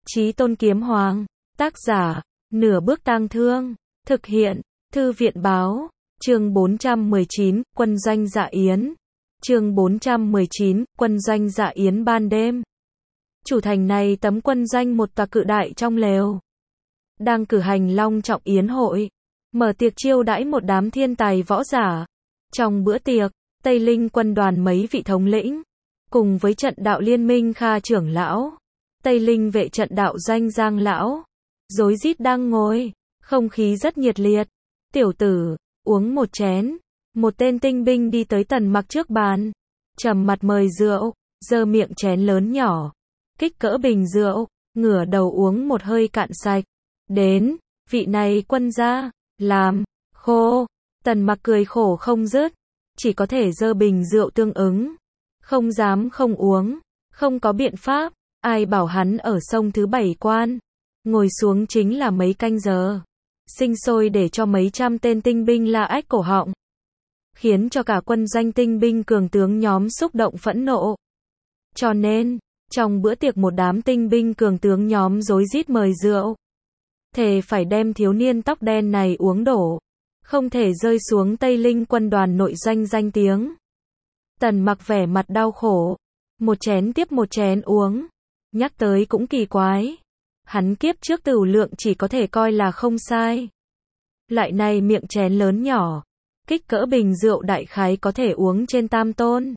Chí Tôn Kiếm Hoàng, tác giả, Nửa Bước Tang Thương, thực hiện, Thư viện Báo, chương 419, Quân doanh Dạ Yến. Chương 419, Quân doanh Dạ Yến ban đêm. Chủ thành này tấm quân doanh một tòa cự đại trong lều. Đang cử hành long trọng yến hội, mở tiệc chiêu đãi một đám thiên tài võ giả. Trong bữa tiệc, Tây Linh quân đoàn mấy vị thống lĩnh, cùng với trận đạo liên minh Kha trưởng lão, Tây Linh vệ trận đạo doanh Giang lão, rối rít đang ngồi, không khí rất nhiệt liệt. Tiểu tử, uống một chén. Một tên tinh binh đi tới Tần Mặc trước bàn, trầm mặt mời rượu, giơ miệng chén lớn nhỏ, kích cỡ bình rượu, ngửa đầu uống một hơi cạn sạch. Đến, vị này quân gia, làm, khô. Tần Mặc cười khổ không dứt, chỉ có thể giơ bình rượu tương ứng. Không dám không uống, không có biện pháp, ai bảo hắn ở sông thứ 7 quan. Ngồi xuống chính là mấy canh giờ, sinh sôi để cho mấy trăm tên tinh binh la ách cổ họng, khiến cho cả quân doanh tinh binh cường tướng nhóm xúc động phẫn nộ. Cho nên, trong bữa tiệc một đám tinh binh cường tướng nhóm rối rít mời rượu. Thề phải đem thiếu niên tóc đen này uống đổ, không thể rơi xuống Tây Linh quân đoàn nội doanh danh tiếng. Tần Mặc vẻ mặt đau khổ, một chén tiếp một chén uống. Nhắc tới cũng kỳ quái, hắn kiếp trước tửu lượng chỉ có thể coi là không sai. Lại này miệng chén lớn nhỏ, kích cỡ bình rượu đại khái có thể uống trên tam tôn,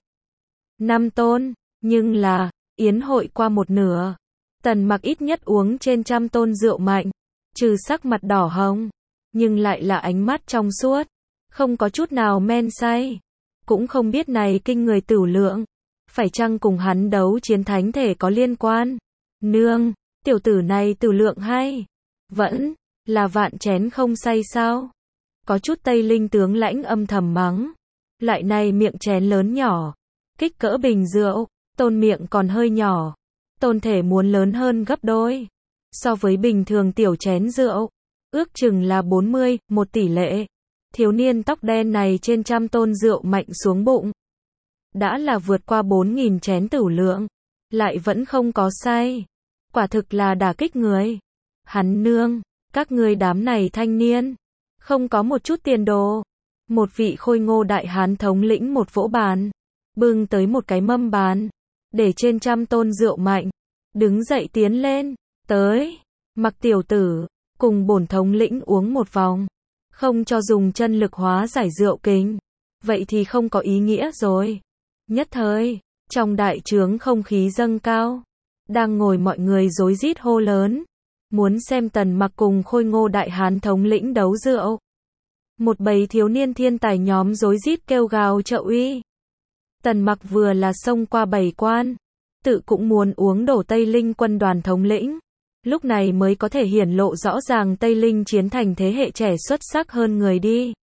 5 tôn, nhưng là, yến hội qua một nửa, Tần Mặc ít nhất uống trên 100 tôn rượu mạnh, trừ sắc mặt đỏ hồng, nhưng lại là ánh mắt trong suốt, không có chút nào men say, cũng không biết này kinh người tửu lượng, phải chăng cùng hắn đấu chiến thánh thể có liên quan. Nương, tiểu tử này tửu lượng hay, vẫn là vạn chén không say sao? Có chút Tây Linh tướng lãnh âm thầm mắng. Lại này miệng chén lớn nhỏ, kích cỡ bình rượu, tôn miệng còn hơi nhỏ, tôn thể muốn lớn hơn gấp đôi. So với bình thường tiểu chén rượu, ước chừng là 40, một tỷ lệ. Thiếu niên tóc đen này trên 100 tôn rượu mạnh xuống bụng, đã là vượt qua 4.000 chén tửu lượng, lại vẫn không có say. Quả thực là đả kích người. Hắn nương, các ngươi đám này thanh niên, không có một chút tiền đồ. Một vị khôi ngô đại hán thống lĩnh một vỗ bàn, bưng tới một cái mâm bàn, để trên 100 tôn rượu mạnh, đứng dậy tiến lên, tới, Mặc tiểu tử, cùng bổn thống lĩnh uống một vòng, không cho dùng chân lực hóa giải rượu kính, vậy thì không có ý nghĩa rồi. Nhất thời, trong đại trướng không khí dâng cao, đang ngồi mọi người rối rít hô lớn, muốn xem Tần Mặc cùng khôi ngô đại hán thống lĩnh đấu rượu. Một bầy thiếu niên thiên tài nhóm rối rít kêu gào trợ uy. Tần Mặc vừa là xông qua 7 quan, tự cũng muốn uống đổ Tây Linh quân đoàn thống lĩnh, lúc này mới có thể hiển lộ rõ ràng Tây Linh chiến thành thế hệ trẻ xuất sắc hơn người đi.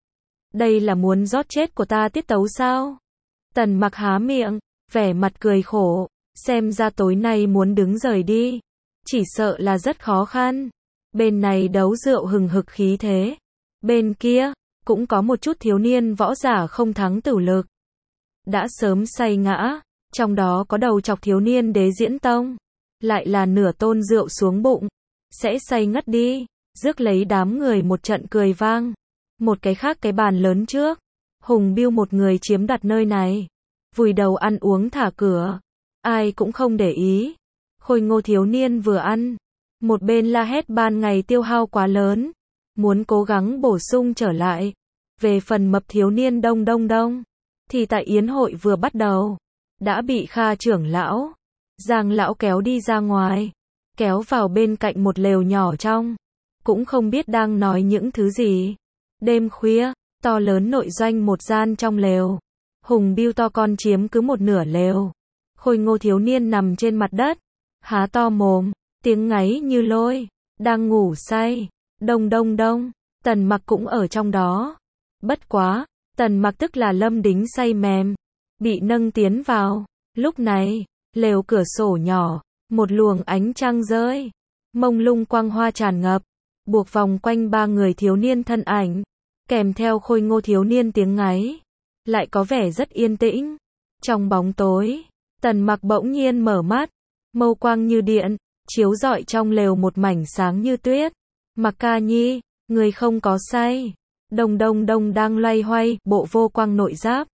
Đây là muốn rót chết của ta tiết tấu sao? Tần Mặc há miệng, vẻ mặt cười khổ, xem ra tối nay muốn đứng rời đi, chỉ sợ là rất khó khăn. Bên này đấu rượu hừng hực khí thế, bên kia, cũng có một chút thiếu niên võ giả không thắng tửu lực, đã sớm say ngã, trong đó có đầu chọc thiếu niên Đế Diễn Tông, lại là nửa tôn rượu xuống bụng, sẽ say ngất đi, rước lấy đám người một trận cười vang. Một cái khác cái bàn lớn trước, Hùng Biêu một người chiếm đặt nơi này, vùi đầu ăn uống thả cửa, ai cũng không để ý. Khôi ngô thiếu niên vừa ăn, một bên la hét ban ngày tiêu hao quá lớn, muốn cố gắng bổ sung trở lại. Về phần mập thiếu niên đông, thì tại yến hội vừa bắt đầu, đã bị Kha trưởng lão, Giang lão kéo đi ra ngoài, kéo vào bên cạnh một lều nhỏ trong, cũng không biết đang nói những thứ gì. Đêm khuya, to lớn nội doanh một gian trong lều, Hùng Biêu to con chiếm cứ một nửa lều. Khôi ngô thiếu niên nằm trên mặt đất, há to mồm, tiếng ngáy như lôi, đang ngủ say. Đông, Tần Mặc cũng ở trong đó. Bất quá, Tần Mặc tức là lâm đính say mềm, bị nâng tiến vào. Lúc này, lều cửa sổ nhỏ, một luồng ánh trăng rơi, mông lung quang hoa tràn ngập, buộc vòng quanh 3 người thiếu niên thân ảnh, kèm theo khôi ngô thiếu niên tiếng ngáy, lại có vẻ rất yên tĩnh. Trong bóng tối, Tần Mặc bỗng nhiên mở mắt, mâu quang như điện, chiếu rọi trong lều một mảnh sáng như tuyết. Mặc Ca Nhi, người không có say. Đông Đông Đông đang loay hoay bộ vô quang nội giáp.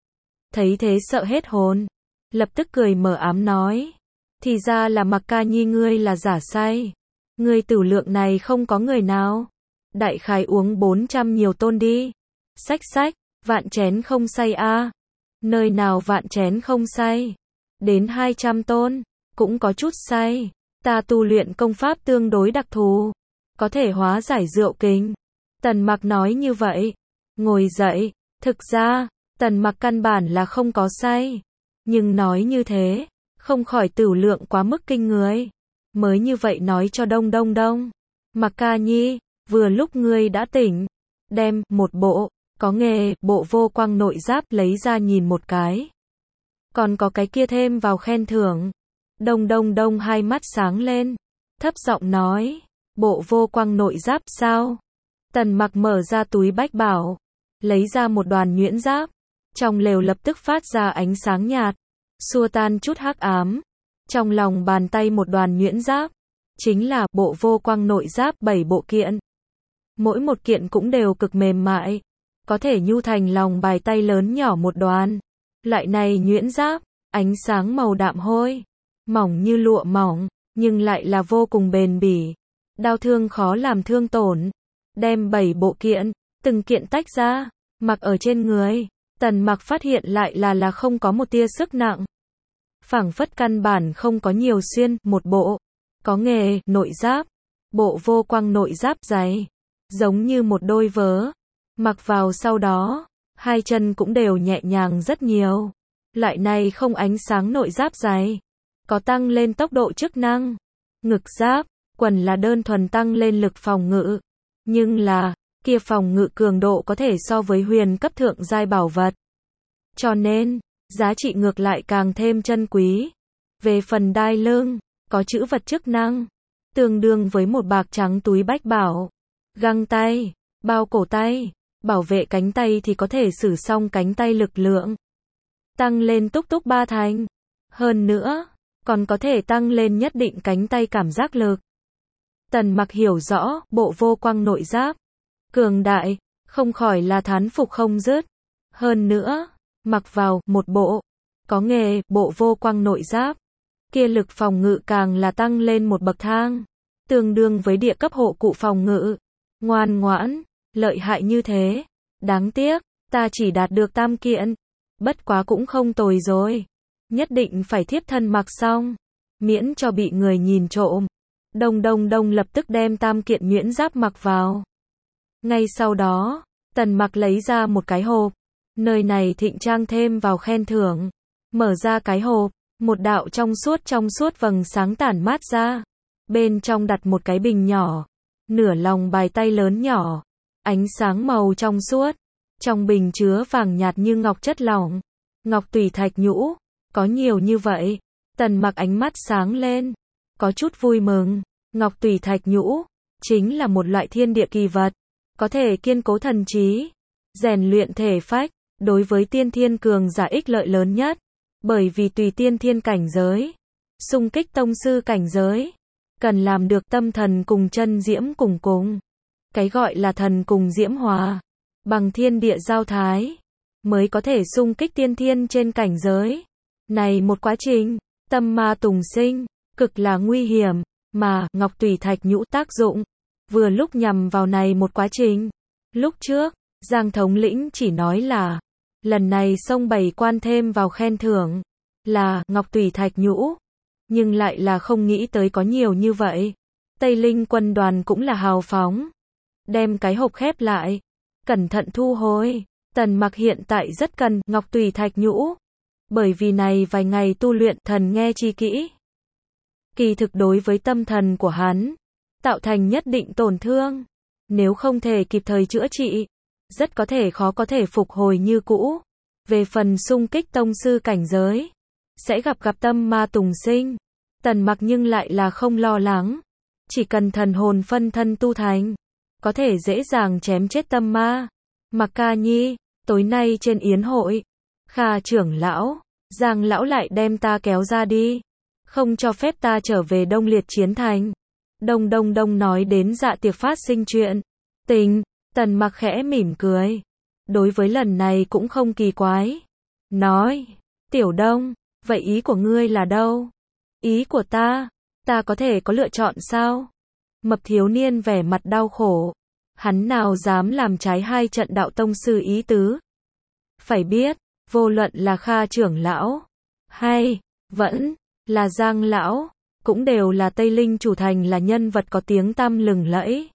Thấy thế sợ hết hồn. Lập tức cười mờ ám nói. Thì ra là Mặc Ca Nhi ngươi là giả say. Ngươi tử lượng này không có người nào. Đại khái uống 400 nhiều tôn đi. Xách xách, vạn chén không say a. Nơi nào vạn chén không say. Đến 200 tôn, cũng có chút say. Ta tu luyện công pháp tương đối đặc thù. Có thể hóa giải rượu kinh. Tần Mặc nói như vậy. Ngồi dậy, thực ra, Tần Mặc căn bản là không có say. Nhưng nói như thế, không khỏi tửu lượng quá mức kinh người. Mới như vậy nói cho Đông Đông Đông. Mặc Ca Nhi, vừa lúc ngươi đã tỉnh. Đem một bộ, có nghề, bộ vô quang nội giáp lấy ra nhìn một cái. Còn có cái kia thêm vào khen thưởng. Đông Đông Đông hai mắt sáng lên. Thấp giọng nói. Bộ vô quang nội giáp sao? Tần Mặc mở ra túi bách bảo. Lấy ra một đoàn nhuyễn giáp. Trong lều lập tức phát ra ánh sáng nhạt. Xua tan chút hắc ám. Trong lòng bàn tay một đoàn nhuyễn giáp. Chính là bộ vô quang nội giáp 7 bộ kiện. Mỗi một kiện cũng đều cực mềm mại. Có thể nhu thành lòng bài tay lớn nhỏ một đoàn. Loại này nhuyễn giáp, ánh sáng màu đạm hôi. Mỏng như lụa mỏng, nhưng lại là vô cùng bền bỉ. Đao thương khó làm thương tổn. Đem 7 bộ kiện, từng kiện tách ra, mặc ở trên người. Tần Mặc phát hiện lại là không có một tia sức nặng. Phảng phất căn bản không có nhiều xuyên, một bộ. Có nghề, nội giáp. Bộ vô quang nội giáp dày. Giống như một đôi vớ. Mặc vào sau đó, hai chân cũng đều nhẹ nhàng rất nhiều. Loại này không ánh sáng nội giáp dày. Có tăng lên tốc độ chức năng. Ngực giáp, quần là đơn thuần tăng lên lực phòng ngự. Nhưng là, kia phòng ngự cường độ có thể so với huyền cấp thượng giai bảo vật. Cho nên, giá trị ngược lại càng thêm chân quý. Về phần đai lưng, có trữ vật chức năng. Tương đương với một bạc trắng túi bách bảo. Găng tay, bao cổ tay, bảo vệ cánh tay thì có thể sử xong cánh tay lực lượng. Tăng lên túc túc 3 thành. Hơn nữa, còn có thể tăng lên nhất định cánh tay cảm giác lực. Tần Mặc hiểu rõ, bộ vô quang nội giáp. Cường đại, không khỏi là thán phục không dứt. Hơn nữa, mặc vào, một bộ. Có nghề, bộ vô quang nội giáp. Kia lực phòng ngự càng là tăng lên một bậc thang. Tương đương với địa cấp hộ cụ phòng ngự. Ngoan ngoãn, lợi hại như thế. Đáng tiếc, ta chỉ đạt được tam kiện. Bất quá cũng không tồi rồi. Nhất định phải thiếp thân mặc xong. Miễn cho bị người nhìn trộm. Đông Đông Đông lập tức đem tam kiện nhuyễn giáp mặc vào. Ngay sau đó, Tần Mặc lấy ra một cái hộp. Nơi này thịnh trang thêm vào khen thưởng. Mở ra cái hộp, một đạo trong suốt vầng sáng tản mát ra. Bên trong đặt một cái bình nhỏ. Nửa lòng bài tay lớn nhỏ. Ánh sáng màu trong suốt. Trong bình chứa vàng nhạt như ngọc chất lỏng. Ngọc tùy thạch nhũ. Có nhiều như vậy. Tần Mặc ánh mắt sáng lên. Có chút vui mừng. Ngọc tùy thạch nhũ. Chính là một loại thiên địa kỳ vật. Có thể kiên cố thần trí. Rèn luyện thể phách. Đối với tiên thiên cường giả ích lợi lớn nhất. Bởi vì tùy tiên thiên cảnh giới. Xung kích tông sư cảnh giới. Cần làm được tâm thần cùng chân diễm cùng cùng. Cái gọi là thần cùng diễm hòa. Bằng thiên địa giao thái. Mới có thể xung kích tiên thiên trên cảnh giới. Này một quá trình. Tâm ma tùng sinh. Cực là nguy hiểm. Mà, ngọc tùy thạch nhũ tác dụng. Vừa lúc nhằm vào này một quá trình. Lúc trước, Giang thống lĩnh chỉ nói là. Lần này xông 7 quan thêm vào khen thưởng. Là, ngọc tùy thạch nhũ. Nhưng lại là không nghĩ tới có nhiều như vậy. Tây Linh quân đoàn cũng là hào phóng. Đem cái hộp khép lại. Cẩn thận thu hồi. Tần Mặc hiện tại rất cần ngọc tùy thạch nhũ. Bởi vì này vài ngày tu luyện thần nghe chi kỹ. Kỳ thực đối với tâm thần của hắn. Tạo thành nhất định tổn thương. Nếu không thể kịp thời chữa trị. Rất có thể khó có thể phục hồi như cũ. Về phần xung kích tông sư cảnh giới. Sẽ gặp tâm ma tùng sinh. Tần Mặc nhưng lại là không lo lắng. Chỉ cần thần hồn phân thân tu thành. Có thể dễ dàng chém chết tâm ma. Mặc Ca Nhi, tối nay trên yến hội. Kha trưởng lão, Giang lão lại đem ta kéo ra đi. không cho phép ta trở về Đông Liệt Chiến Thành. Đông Đông Đông nói đến dạ tiệc phát sinh chuyện tình, Tần Mặc khẽ mỉm cười. Đối với lần này cũng không kỳ quái. Nói, Tiểu Đông, vậy ý của ngươi là đâu? Ý của ta có thể có lựa chọn sao? Mập thiếu niên vẻ mặt đau khổ. Hắn nào dám làm trái hai trận đạo tông sư ý tứ. Phải biết, vô luận là Kha trưởng lão, hay vẫn là Giang lão, cũng đều là Tây Linh chủ thành là nhân vật có tiếng tăm lừng lẫy.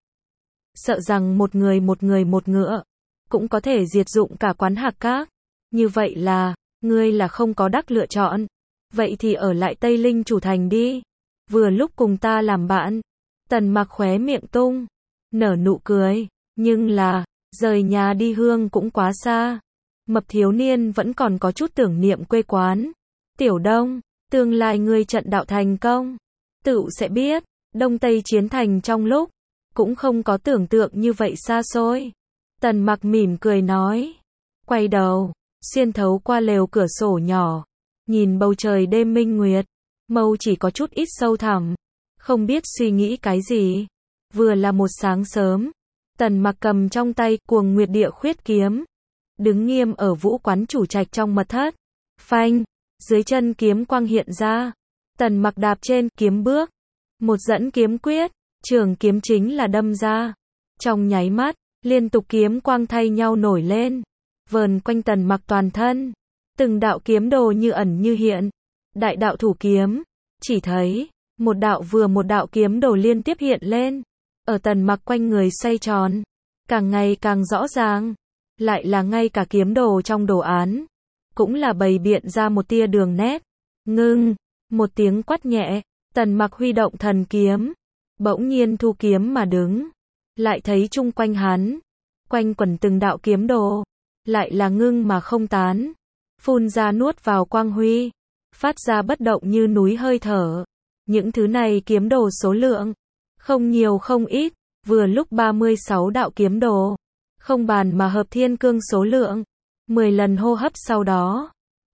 Sợ rằng một người một ngựa, cũng có thể diệt dụng cả quán Hạc Các. Như vậy là, ngươi là không có đắc lựa chọn. Vậy thì ở lại Tây Linh chủ thành đi. Vừa lúc cùng ta làm bạn. Tần Mặc khóe miệng tung, nở nụ cười. Nhưng là, rời nhà đi hương cũng quá xa. Mập thiếu niên vẫn còn có chút tưởng niệm quê quán. Tiểu Đông, tương lai ngươi trận đạo thành công, tự sẽ biết. Đông Tây chiến thành trong lúc, cũng không có tưởng tượng như vậy xa xôi. Tần Mặc mỉm cười nói. Quay đầu, xuyên thấu qua lều cửa sổ nhỏ. Nhìn bầu trời đêm minh nguyệt. Mâu chỉ có chút ít sâu thẳm. Không biết suy nghĩ cái gì. Vừa là một sáng sớm. Tần Mặc cầm trong tay Cuồng Nguyệt Địa Khuyết kiếm. Đứng nghiêm ở vũ quán chủ trạch trong mật thất. Phanh, dưới chân kiếm quang hiện ra. Tần Mặc đạp trên kiếm bước. Một dẫn kiếm quyết, trường kiếm chính là đâm ra. Trong nháy mắt, liên tục kiếm quang thay nhau nổi lên. Vờn quanh Tần Mặc toàn thân. Từng đạo kiếm đồ như ẩn như hiện. Đại đạo thủ kiếm. Chỉ thấy, một đạo kiếm đồ liên tiếp hiện lên. Ở Tần Mặc quanh người xoay tròn. Càng ngày càng rõ ràng. Lại là ngay cả kiếm đồ trong đồ án. Cũng là bày biện ra một tia đường nét. Ngưng. Một tiếng quát nhẹ. Tần Mặc huy động thần kiếm. Bỗng nhiên thu kiếm mà đứng. Lại thấy chung quanh hắn. Quanh quẩn từng đạo kiếm đồ. Lại là ngưng mà không tán. Phun ra nuốt vào quang huy. Phát ra bất động như núi hơi thở. Những thứ này kiếm đồ số lượng. Không nhiều không ít. Vừa lúc 36 đạo kiếm đồ. Không bàn mà hợp thiên cương số lượng. 10 lần hô hấp sau đó.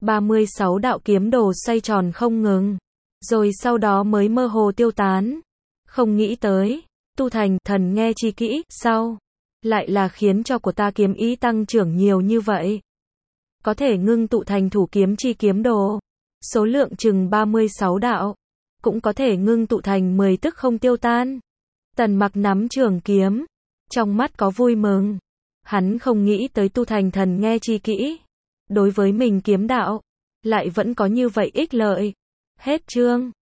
36 đạo kiếm đồ xoay tròn không ngừng. Rồi sau đó mới mơ hồ tiêu tán. Không nghĩ tới. Tu thành thần nghe chi kỹ. Sau. Lại là khiến cho của ta kiếm ý tăng trưởng nhiều như vậy. Có thể ngưng tụ thành thủ kiếm chi kiếm đồ. Số lượng chừng 36 đạo. Cũng có thể ngưng tụ thành 10 tức không tiêu tan. Tần Mặc nắm trường kiếm. Trong mắt có vui mừng. Hắn không nghĩ tới tu thành thần nghe chi kỹ. Đối với mình kiếm đạo. Lại vẫn có như vậy ích lợi. Hết chương.